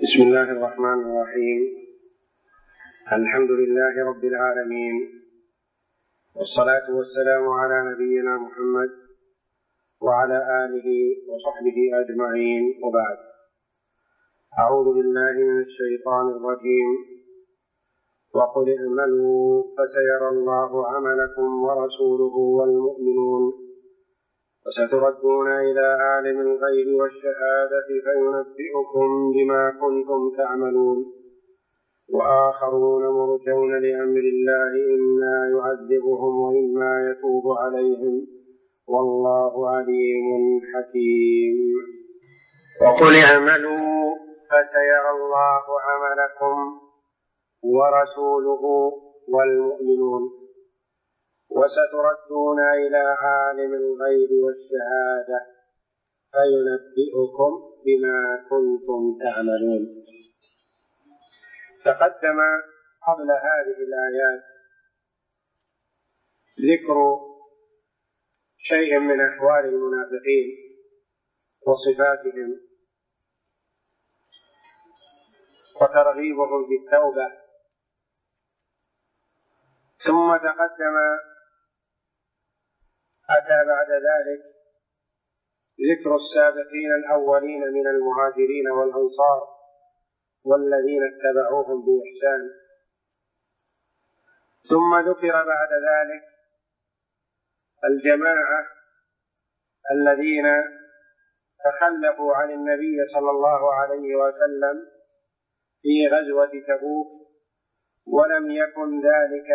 بسم الله الرحمن الرحيم. الحمد لله رب العالمين، والصلاة والسلام على نبينا محمد وعلى آله وصحبه أجمعين، وبعد. أعوذ بالله من الشيطان الرجيم. وقل اعملوا فسيرى الله عملكم ورسوله والمؤمنون وستردون إلى عالم الغيب والشهادة فينبئكم بما كنتم تعملون وآخرون مرجون لأمر الله إما يعذبهم وإما يتوب عليهم والله عليم حكيم. وقل اعملوا فسيرى الله عملكم ورسوله والمؤمنون وستردون إلى عالم الغيب والشهادة فينبئكم بما كنتم تعملون. تقدم قبل هذه الآيات ذكر شيء من أحوال المنافقين وصفاتهم وترغيبهم في التوبة، ثم أتى بعد ذلك ذكر السابقين الأولين من المهاجرين والأنصار والذين اتبعوهم بإحسان، ثم ذكر بعد ذلك الجماعة الذين تخلفوا عن النبي صلى الله عليه وسلم في غزوة تبوك، ولم يكن ذلك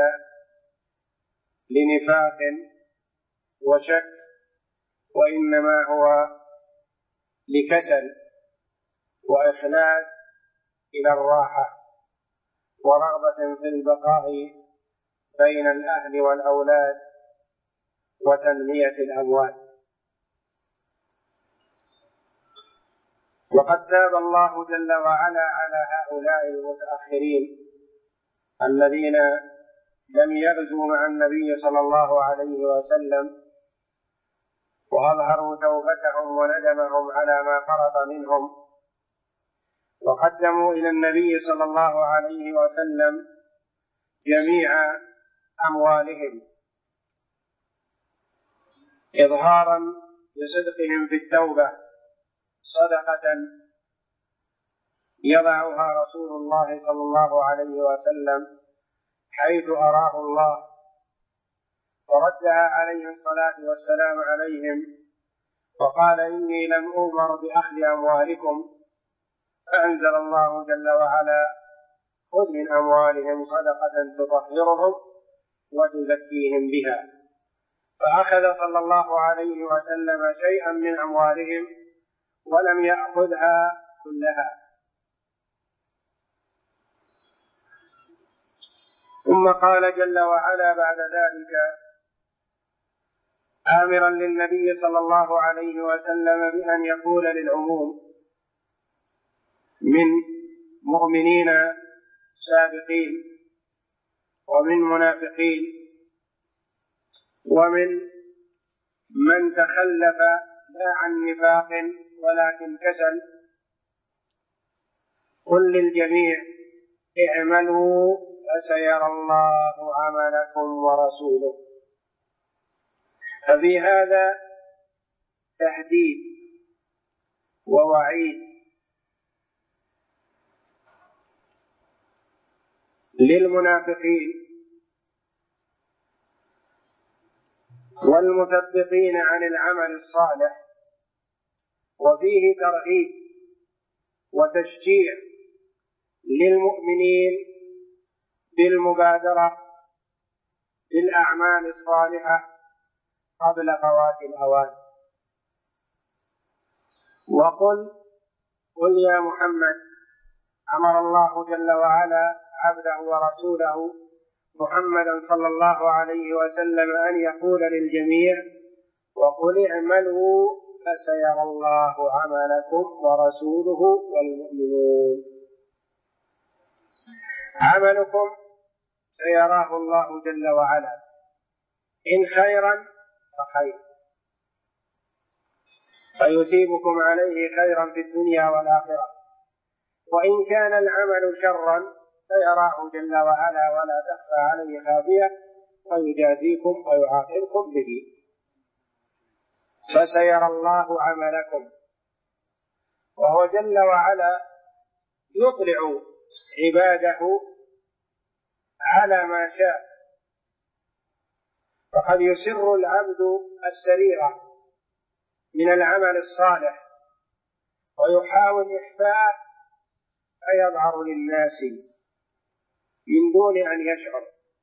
لنفاق وشك، وإنما هو لكسل وإخلاد إلى الراحة ورغبة في البقاء بين الأهل والأولاد وتنمية الأموال. وقد تاب الله جل وعلا على هؤلاء المتأخرين الذين لم يغزوا مع النبي صلى الله عليه وسلم، وأظهروا توبتهم وندمهم على ما فرط منهم، وقدموا إلى النبي صلى الله عليه وسلم جميع أموالهم إظهارا لصدقهم في التوبة، صدقة يضعها رسول الله صلى الله عليه وسلم حيث أراه الله، وردها عليه الصلاة والسلام عليهم وقال: إني لم أؤمر بأخذ أموالكم، فأنزل الله جل وعلا: خذ من أموالهم صدقة تطهرهم وتزكيهم بها. فأخذ صلى الله عليه وسلم شيئا من أموالهم ولم يأخذها كلها. ثم قال جل وعلا بعد ذلك آمرا للنبي صلى الله عليه وسلم بأن يقول للعموم من مؤمنين سابقين ومن منافقين ومن من تخلف لا عن نفاق ولكن كسل: قل للجميع اعملوا فسيرى الله عملكم ورسوله. ففي هذا تهديد ووعيد للمنافقين والمثبطين عن العمل الصالح، وفيه ترغيب وتشجيع للمؤمنين بالمبادرة بالأعمال الصالحة قبل فوات الأوان. قل يا محمد، أمر الله جل وعلا عبده ورسوله محمدا صلى الله عليه وسلم أن يقول للجميع: وقل اعملوا فسيرى الله عملكم ورسوله والمؤمنون. عملكم سيراه الله جل وعلا، إن خيرا فخير، فيثيبكم عليه خيرا في الدنيا والآخرة، وإن كان العمل شرا فيراه جل وعلا ولا تخفى عليه خافية ويجازيكم ويعاقبكم به. فسيرى الله عملكم، وهو جل وعلا يطلع عباده على ما شاء، فقد يسر العبد السريرة من العمل الصالح ويحاول إخفاءه فيظهر للناس من دون أن يشعر،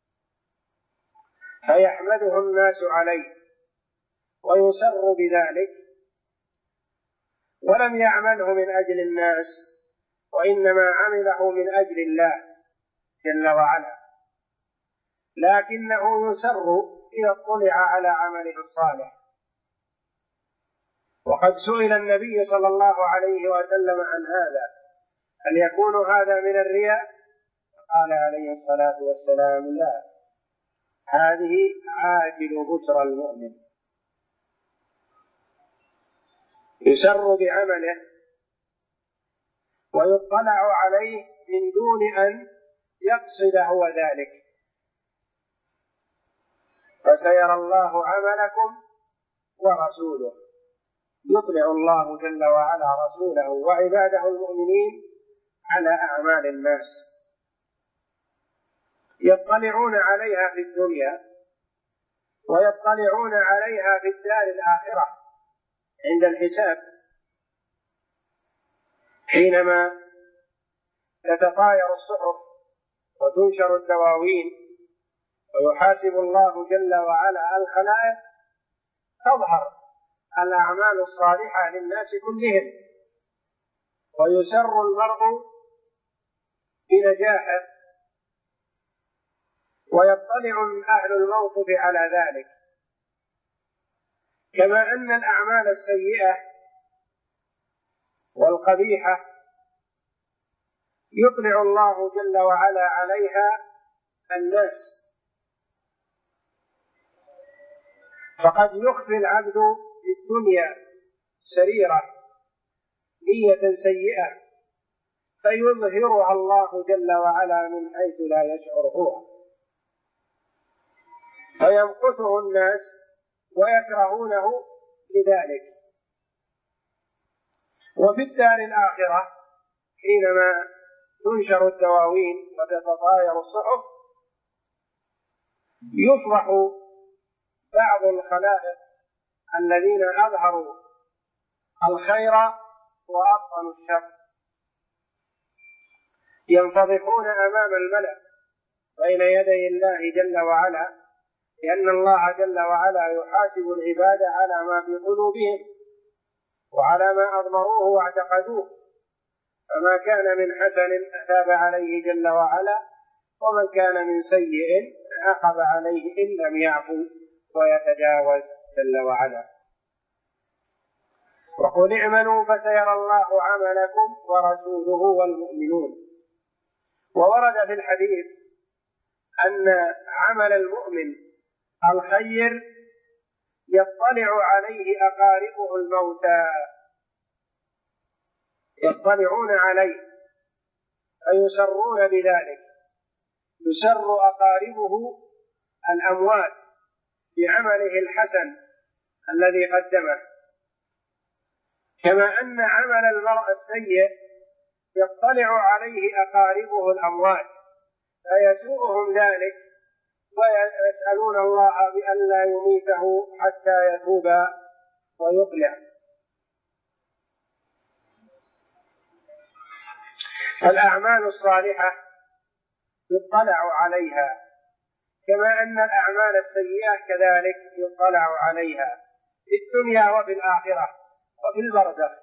فيحمده الناس عليه ويسر بذلك، ولم يعمله من أجل الناس وإنما عمله من أجل الله جل وعلا، لكنه يسر إذا اطلع على عمله الصالح. وقد سئل النبي صلى الله عليه وسلم عن هذا: هل يكون هذا من الرياء؟ قال عليه الصلاة والسلام: لا، هذه عاجل بشرى المؤمن، يسر بعمله ويطلع عليه من دون أن يقصد هو ذلك. فسيرى الله عملكم ورسوله، يطلع الله جل وعلا رسوله وعباده المؤمنين على أعمال الناس، يطلعون عليها في الدنيا ويطلعون عليها في الدار الآخرة عند الحساب، حينما تتطاير الصحف وتنشر الدواوين ويحاسب الله جل وعلا الخلائق، تظهر الأعمال الصالحة للناس كلهم، ويسر المرء بنجاحه، ويطلع أهل الموقف على ذلك. كما أن الأعمال السيئة والقبيحة يطلع الله جل وعلا عليها الناس، فقد يخفي العبد في الدنيا سريرة نية سيئة فيظهرها الله جل وعلا من حيث لا يشعر هو، فيمقته الناس ويكرهونه لذلك. وفي الدار الآخرة حينما تنشر الدواوين وتتطاير الصحف يفرح بعض الخلائق الذين أظهروا الخير وأبطنوا الشر، ينفضحون أمام الملأ بين يدي الله جل وعلا، لأن الله جل وعلا يحاسب العباد على ما في قلوبهم وعلى ما أضمروه واعتقدوه، فما كان من حسن أثاب عليه جل وعلا، ومن كان من سيء عاقب عليه إن لم يعفو ويتجاوز جل وعلا. وقل اعملوا فسيرى الله عملكم ورسوله والمؤمنون. وورد في الحديث أن عمل المؤمن الخير يطلع عليه أقاربه الموتى، يطلعون عليه فيسرون بذلك، يسر أقاربه الأموات بعمله الحسن الذي قدمه. كما أن عمل المرء السيء يطلع عليه أقاربه الأموات فيسوءهم ذلك ويسألون الله بأن لا يميته حتى يتوب ويقلع. فالأعمال الصالحة يطلع عليها، كما أن الأعمال السيئة كذلك يطلع عليها في الدنيا وفي الآخرة وفي البرزخ.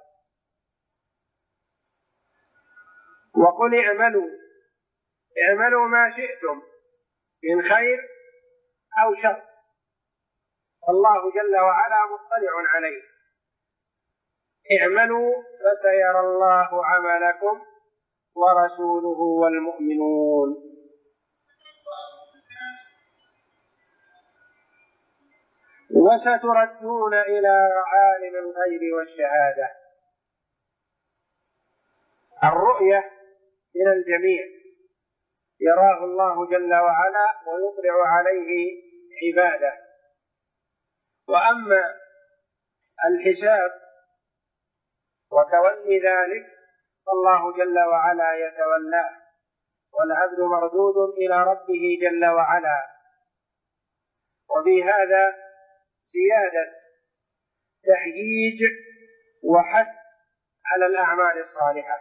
وقل اعملوا ما شئتم من خير أو شر، الله جل وعلا مطلع عليه. اعملوا فسيرى الله عملكم ورسوله والمؤمنون. وستردون إلى عالم الغيب والشهادة. الرؤية من الجميع يراه الله جل وعلا ويطلع عليه عباده. وأما الحساب وتولي ذلك فالله جل وعلا يتولاه، والعبد مردود إلى ربه جل وعلا. وفي هذا زيادة تهييج وحث على الأعمال الصالحة،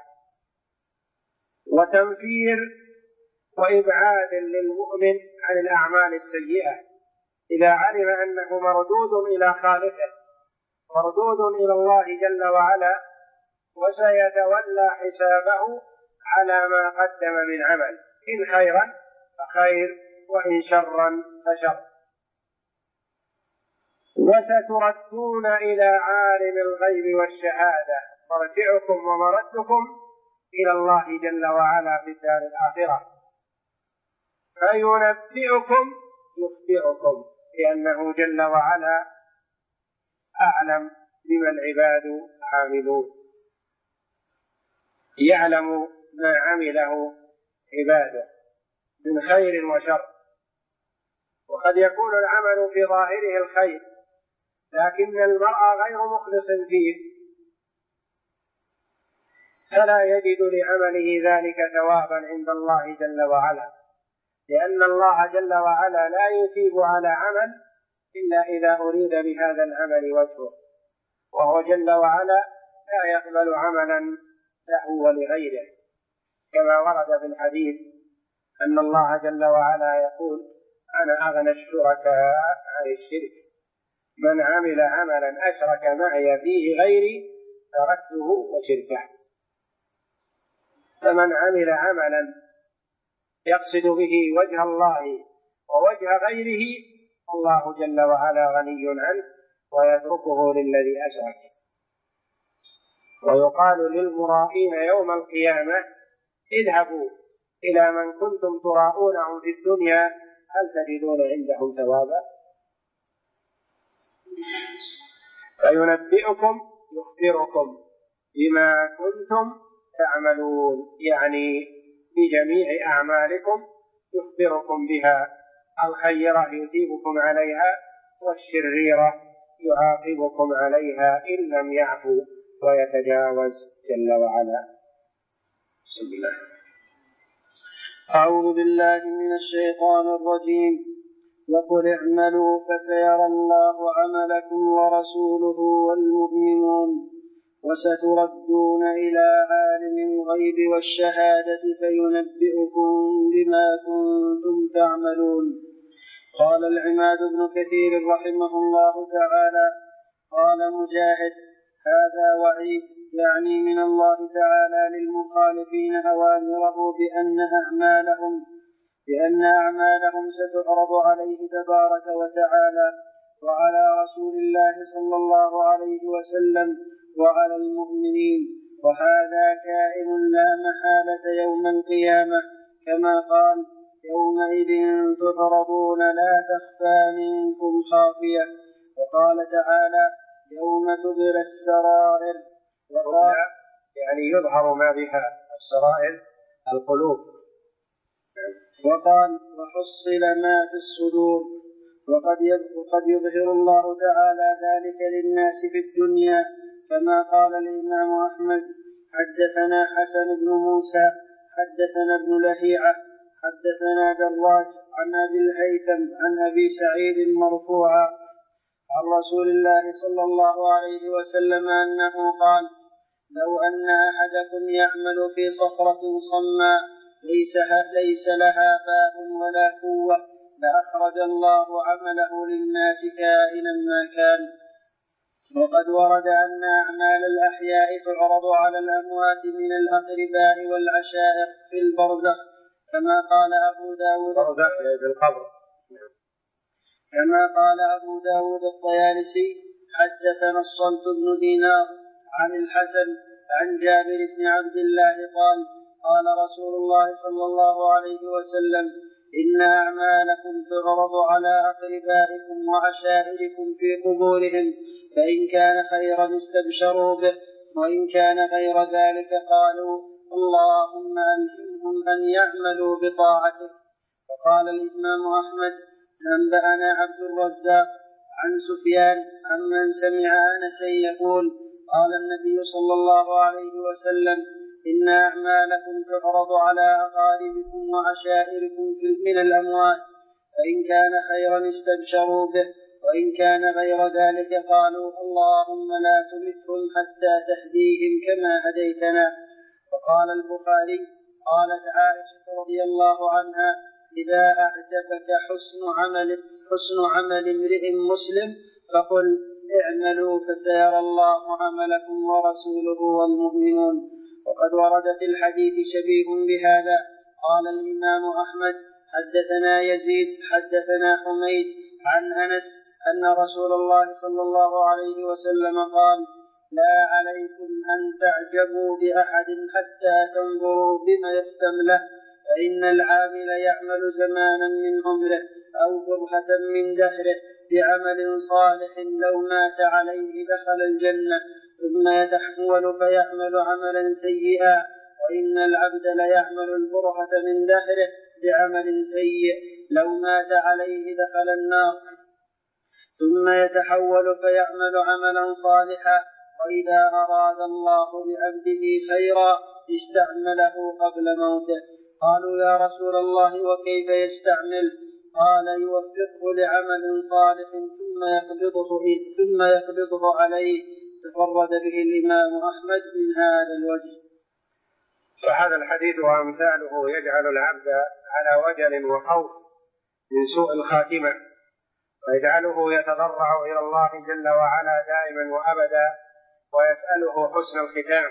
وتنفير وإبعاد للمؤمن عن الأعمال السيئة إذا علم أنه مردود إلى خالقه، مردود إلى الله جل وعلا، وسيتولى حسابه على ما قدم من عمل، إن خيرا فخير وإن شرا فشر. وستردون إلى عالم الغيب والشهادة مرجعكم ومردكم إلى الله جل وعلا في الدار الآخرة فينبئكم يخبركم، لأنه جل وعلا أعلم بما العباد عاملون، يعلم ما عمله عباده من خير وشر. وقد يكون العمل في ظاهره الخير لكن المرء غير مخلص فيه، فلا يجد لعمله ذلك ثوابا عند الله جل وعلا، لأن الله جل وعلا لا يثيب على عمل إلا إذا أريد بهذا العمل وجهه، وهو جل وعلا لا يقبل عملا له ولغيره، كما ورد في الحديث أن الله جل وعلا يقول: أنا أغنى الشركاء عن الشرك، من عمل عملا أشرك معي فيه غيري تركته وشركه. فمن عمل عملا يقصد به وجه الله ووجه غيره الله جل وعلا غني عنه ويتركه للذي أشرك. ويقال للمرائين يوم القيامة: اذهبوا إلى من كنتم تراءونهم في الدنيا هل تجدون عندهم ثوابا؟ فينبئكم يخبركم بما كنتم تعملون، يعني بجميع أعمالكم يخبركم بها، الخيرة يثيبكم عليها والشريرة يعاقبكم عليها إن لم يعفو ويتجاوز جل وعلا. بسم الله. أعوذ بالله من الشيطان الرجيم. وقل اعملوا فسيرى الله عملكم ورسوله والمؤمنون وستردون إلى عالم الغيب والشهادة فينبئكم بما كنتم تعملون. قال العماد بن كثير رحمه الله تعالى: قال مجاهد: هذا وعيد، يعني من الله تعالى للمخالفين أوامره بأن أعمالهم ستعرض عليه تبارك وتعالى وعلى رسول الله صلى الله عليه وسلم وعلى المؤمنين، وهذا كائن لا محالة يوم القيامة، كما قال: يومئذ تعرضون لا تخفى منكم خافية. وقال تعالى: يوم تبلى السرائر، وقال يعني يظهر ما بها السرائر القلوب. وقال: وحصل ما في الصدور. وقد يظهر الله تعالى ذلك للناس في الدنيا، كما قال الإمام أحمد: حدثنا حسن بن موسى حدثنا ابن لهيعة حدثنا دراج عن أبي الهيثم عن أبي سعيد مرفوعا عن رسول الله صلى الله عليه وسلم أنه قال: لو أن أحدكم يعمل في صخرة صماء ليس لها باب ولا قوة لأخرج الله عمله للناس كائنا ما كان. وقد ورد أن أعمال الأحياء تعرض على الأموات من الأقرباء والعشائر في البرزخ، كما قال أبو داود الطيالسي: حدثنا الصلت بن دينار عن الحسن عن جابر بن عبد الله قال: قال رسول الله صلى الله عليه وسلم: إن أعمالكم تعرض على أقربائكم وعشائركم في قبورهم، فإن كان خيرا استبشروا به، وإن كان غير ذلك قالوا: اللهم ألهمه أن يعملوا بطاعته. وقال الإمام أحمد: أنبأنا عبد الرزاق عن سفيان عمن سمع أنسا يقول: قال النبي صلى الله عليه وسلم: إن أعمالكم تعرض على أقاربكم وعشائركم من الأموال، فإن كان خيرا استبشروا به، وإن كان غير ذلك قالوا: اللهم لا تمتهم حتى تهديهم كما هديتنا. وقال البخاري: قالت عائشة رضي الله عنها: إذا أعجبك حسن عمل امرئ مسلم فقل اعملوا فسيرى الله عملكم ورسوله والمؤمنون. وقد ورد في الحديث شبيه بهذا. قال الإمام أحمد: حدثنا يزيد حدثنا حميد عن أنس أن رسول الله صلى الله عليه وسلم قال: لا عليكم أن تعجبوا بأحد حتى تنظروا بما يختم له، فإن العامل يعمل زمانا من عمره أو برهة من دهره بعمل صالح لو مات عليه دخل الجنة، ثم يتحول فيعمل عملا سيئا، وإن العبد ليعمل البرهة من دهره بعمل سيء لو مات عليه دخل النار، ثم يتحول فيعمل عملا صالحا، وإذا أراد الله بعبده خيرا استعمله قبل موته. قالوا: يا رسول الله وكيف يستعمل؟ قال: يوفقه لعمل صالح ثم يقبضه عليه. تفرد به الإمام أحمد من هذا الوجه. فهذا الحديث وأمثاله يجعل العبد على وجل وخوف من سوء الخاتمة، ويجعله يتضرع إلى الله جل وعلا دائما وأبدا، ويسأله حسن الختام،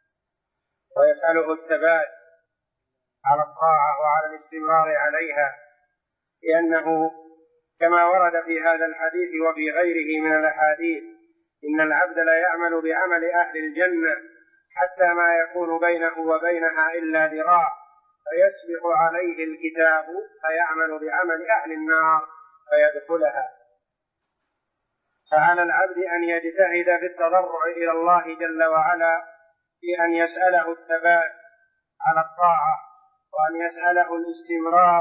ويسأله الثبات على الطاعة وعلى الاستمرار عليها، لأنه كما ورد في هذا الحديث وفي غيره من الأحاديث: إن العبد لا يعمل بعمل أهل الجنة حتى ما يكون بينه وبينها إلا ذراع، فيسبق عليه الكتاب فيعمل بعمل أهل النار فيدخلها. فعلى العبد أن يجتهد في التضرع إلى الله جل وعلا في أن يسأله الثبات على الطاعة، وأن يسأله الاستمرار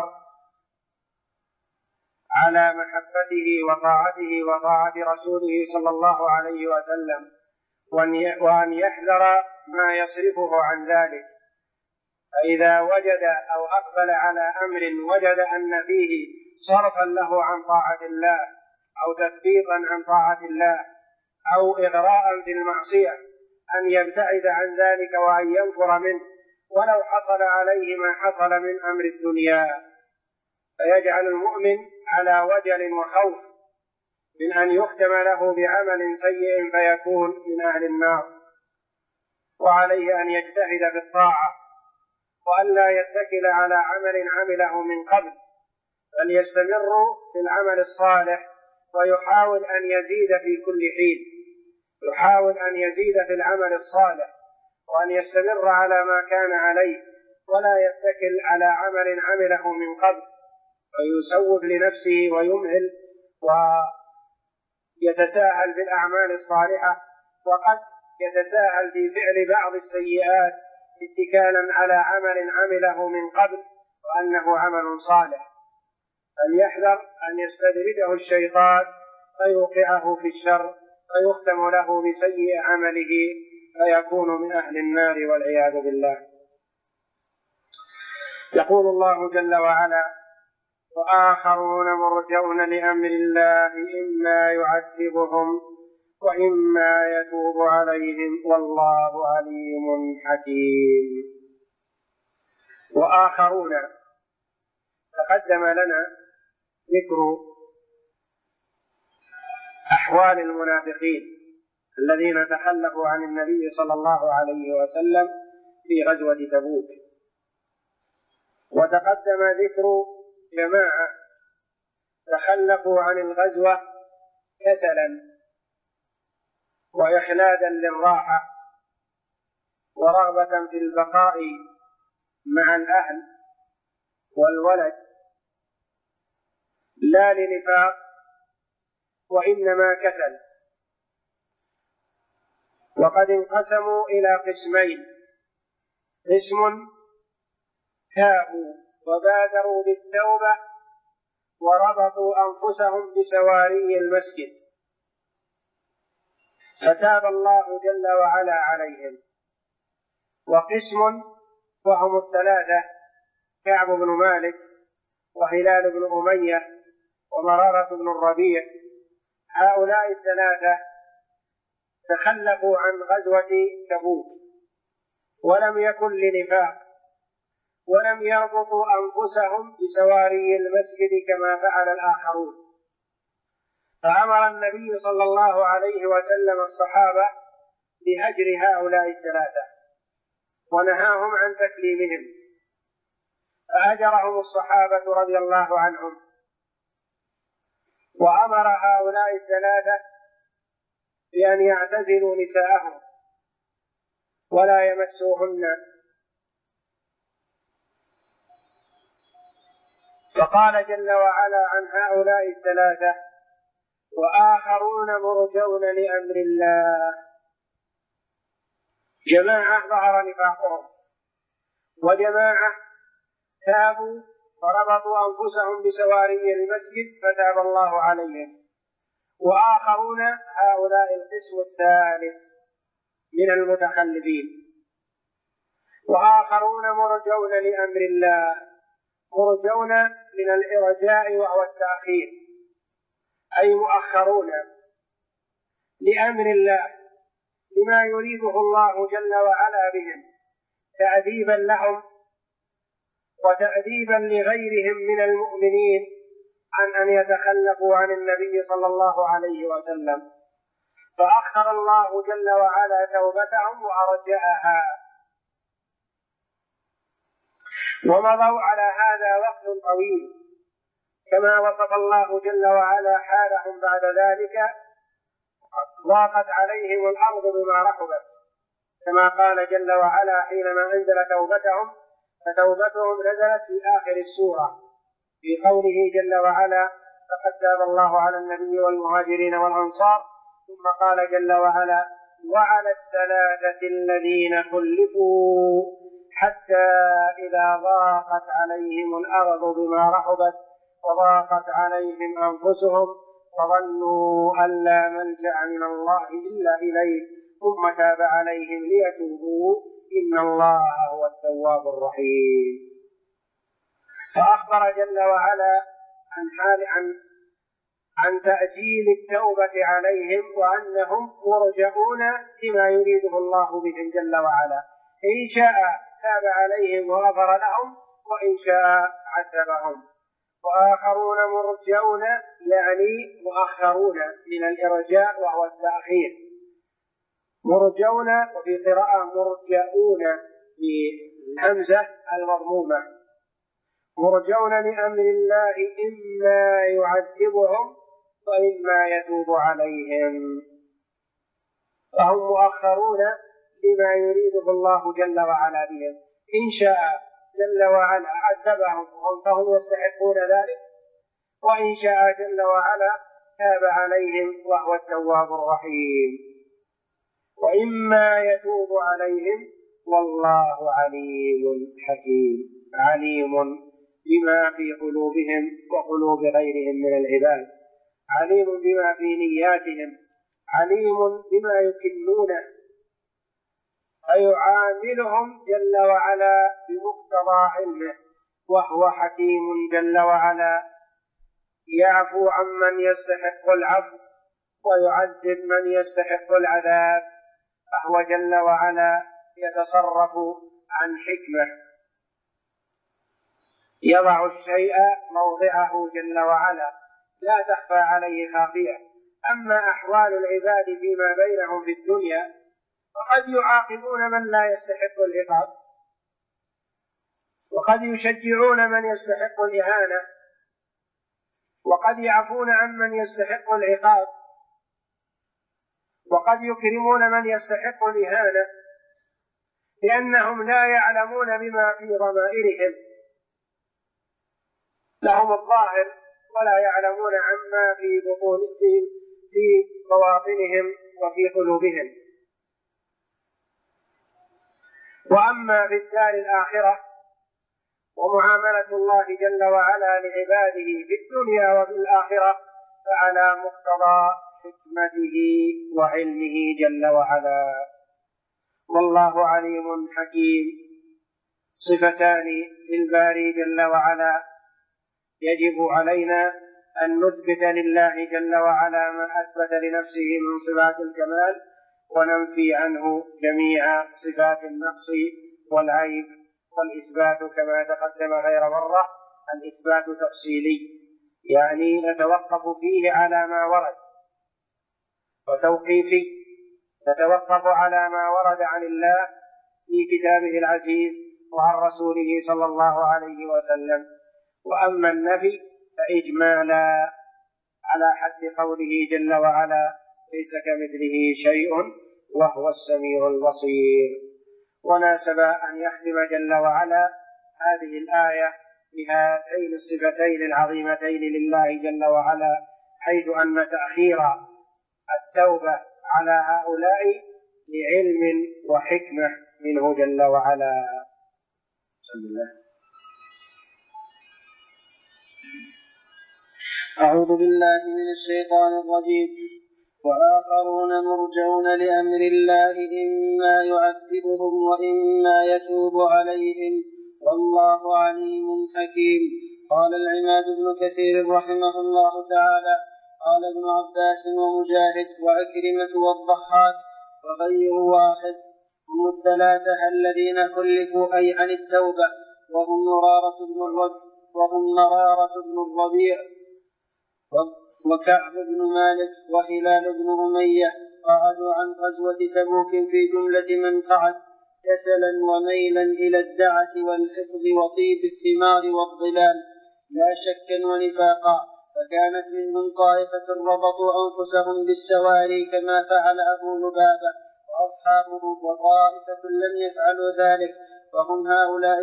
على محبته وطاعته وطاعة رسوله صلى الله عليه وسلم، وأن يحذر ما يصرفه عن ذلك. فإذا وجد أو أقبل على أمر وجد أن فيه صرفا له عن طاعة الله أو تثبيطا عن طاعة الله أو إغراء في المعصية، أن يبتعد عن ذلك وأن ينفر منه ولو حصل عليه ما حصل من أمر الدنيا. فيجعل المؤمن على وجل وخوف من أن يختم له بعمل سيء فيكون من أهل النار، وعليه أن يجتهد في الطاعة وأن لا يتكل على عمل عمله من قبل، بل يستمر في العمل الصالح ويحاول أن يزيد في كل حين، يحاول أن يزيد في العمل الصالح وأن يستمر على ما كان عليه، ولا يتكل على عمل عمله من قبل ويسوف لنفسه ويمهل ويتساهل في الأعمال الصالحة، وقد يتساهل في فعل بعض السيئات اتكالا على عمل عمله من قبل وأنه عمل صالح. فليحذر أن يستدرجه الشيطان فيوقعه في الشر فيختم له بسيء عمله فيكون من أهل النار والعياذ بالله. يقول الله جل وعلا: وآخرون مرجون لأمر الله إما يعذبهم وإما يتوب عليهم والله عليم حكيم. وآخرون تقدم لنا ذكر أحوال المنافقين الذين تخلفوا عن النبي صلى الله عليه وسلم في غزوة تبوك، وتقدم ذكر جماعة تخلفوا عن الغزوة كسلا وإخلادا للراحة ورغبة في البقاء مع الأهل والولد، لا لنفاق وإنما كسل. وقد انقسموا إلى قسمين: قسم تابوا وبادروا بالتوبة وربطوا أنفسهم بسواري المسجد، فتاب الله جل وعلا عليهم. وقسم وهم الثلاثة كعب بن مالك وهلال بن أمية ومرارة بن الربيع، هؤلاء الثلاثة تخلفوا عن غزوة تبوك ولم يكن لنفاق، ولم يربطوا أنفسهم بسواري المسجد كما فعل الآخرون، فأمر النبي صلى الله عليه وسلم الصحابة بهجر هؤلاء الثلاثة ونهاهم عن تكليمهم، فهجرهم الصحابة رضي الله عنهم، وأمر هؤلاء الثلاثة بأن يعتزلوا نساءهم ولا يمسوهن، فقال جل وعلا عن هؤلاء الثلاثة: وآخرون مرجون لأمر الله. جماعة ظهر نفاقهم، وجماعة تابوا وربطوا أنفسهم بسواري المسجد فتاب الله عليهم، وآخرون هؤلاء القسم الثالث من المتخلفين. وآخرون مرجون لأمر الله، مرجون من الإرجاء وهو التأخير، أي مؤخرون لأمر الله، لما يريده الله جل وعلا بهم تأديبا لهم وتأديبا لغيرهم من المؤمنين عن أن يتخلفوا عن النبي صلى الله عليه وسلم، فأخر الله جل وعلا توبتهم وأرجأها، ومضوا على هذا وقت طويل، كما وصف الله جل وعلا حالهم بعد ذلك: ضاقت عليهم الأرض بما رحبت، كما قال جل وعلا حينما أنزل توبتهم، فتوبتهم نزلت في آخر السورة في قوله جل وعلا: لقد تاب الله على النبي والمهاجرين والأنصار، ثم قال جل وعلا: وعلى الثلاثة الذين خلفوا حتى إذا ضاقت عليهم الأرض بما رحبت وضاقت عليهم أنفسهم وظنوا أن لا ملجأ من الله إلا إليه ثم تاب عليهم ليتوبوا إن الله هو التواب الرحيم. فأخبر جل وعلا عن تأجيل التوبة عليهم، وأنهم مرجعون لما يريده الله بهم جل وعلا، إن شاء تاب عليهم وغفر لهم، وإن شاء عذبهم. وآخرون مرجون يعني مؤخرون من الإرجاء وهو التأخير، مرجون، وفي قراءة مرجعون بالهمزة المضمومة، مرجون لأمر الله إما يعذبهم وإما يتوب عليهم، فهم مؤخرون لما يريده الله جل وعلا بهم، إن شاء جل وعلا عذبهم فهم يستحقون ذلك، وإن شاء جل وعلا تاب عليهم وهو التواب الرحيم، وإما يتوب عليهم والله عليم حكيم، عليم بما في قلوبهم وقلوب غيرهم من العباد، عليم بما في نياتهم، عليم بما يكنونه، فيعاملهم جل وعلا بمقتضى علمه، وهو حكيم جل وعلا، يعفو عمن يستحق العفو ويعذب من يستحق العذاب، فهو جل وعلا يتصرف عن حكمه، يضع الشيء موضعه جل وعلا، لا تخفى عليه خافية. أما أحوال العباد فيما بينهم في الدنيا فقد يعاقبون من لا يستحق العقاب، وقد يشجعون من يستحق الإهانة، وقد يعفون عن من يستحق العقاب، وقد يكرمون من يستحق الإهانة، لأنهم لا يعلمون بما في ضمائرهم، لهم الظاهر ولا يعلمون عما في بواطنهم وفي قلوبهم. وأما في الدار الآخرة ومعاملة الله جل وعلا لعباده في الدنيا وفي الآخرة فعلى مقتضى حكمته وعلمه جل وعلا. والله عليم حكيم. صفتان للباري جل وعلا يجب علينا أن نثبت لله جل وعلا ما أثبت لنفسه من صفات الكمال، وننفي عنه جميع صفات النقص والعيب. والإثبات كما تقدم غير مرة الإثبات تفصيلي، يعني نتوقف فيه على ما ورد، وتوقيفي نتوقف على ما ورد عن الله في كتابه العزيز وعن رسوله صلى الله عليه وسلم. وأما النفي فإجمالا على حد قوله جل وعلا ليس كمثله شيء وهو السميع البصير. وناسب أن يختم جل وعلا هذه الآية بهاتين الصفتين العظيمتين لله جل وعلا، حيث أن تأخير التوبة على هؤلاء لعلم وحكمة منه جل وعلا. بسم الله. أعوذ بالله من الشيطان الرجيم. وآخرون مرجون لأمر الله إما يعذبهم وإما يتوب عليهم والله عليم حكيم. قال العماد بن كثير رحمه الله تعالى قال ابن عباس ومجاهد وعكرمة والضحاك وغير واحد هم الثلاثة الذين كلفوا أي عن التوبة، وهم مرارة بن الربيع وكعب بن مالك وهلال بن أمية قعدوا عن غزوة تبوك في جملة من قعد كسلا وميلا إلى الدعة والحفظ وطيب الثمار والظلال لا شكا ونفاقا. فكانت منهم طائفة ربطوا أنفسهم بالسواري كما فعل أبو لبابة وأصحابه، وطائفة لم يفعلوا ذلك، وهم هؤلاء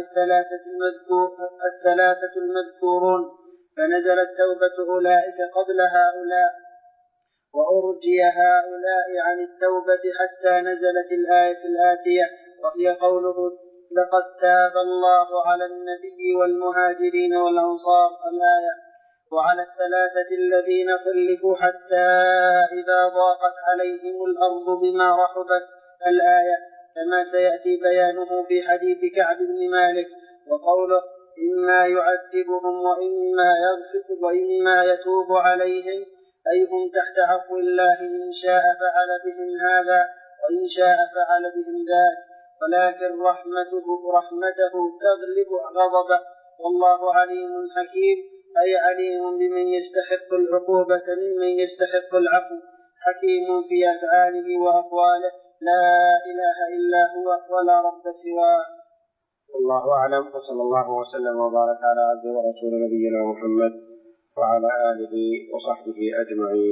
الثلاثة المذكورون. فنزلت توبة أولئك قبل هؤلاء، وأرجي هؤلاء عن التوبة حتى نزلت الآية الآتية، وهي قوله لقد تاب الله على النبي والمهاجرين والأنصار الآية، وعلى الثلاثة الذين خلفوا حتى إذا ضاقت عليهم الأرض بما رحبت الآية، كما سيأتي بيانه في حديث كعب بن مالك. وقوله إما يعذبهم وإما يتوب عليهم أي هم تحت عفو الله، إن شاء فعل بهم هذا وإن شاء فعل بهم ذاك، ولكن رحمته تغلب غضبه. والله عليم حكيم أي عليم بمن يستحق العقوبة ممن يستحق العفو، حكيم في أفعاله وأقواله، لا إله إلا هو ولا رب سواه. والله أعلم، وصلى الله وسلم وبارك على عبده ورسول نبينا محمد وعلى آله وصحبه أجمعين.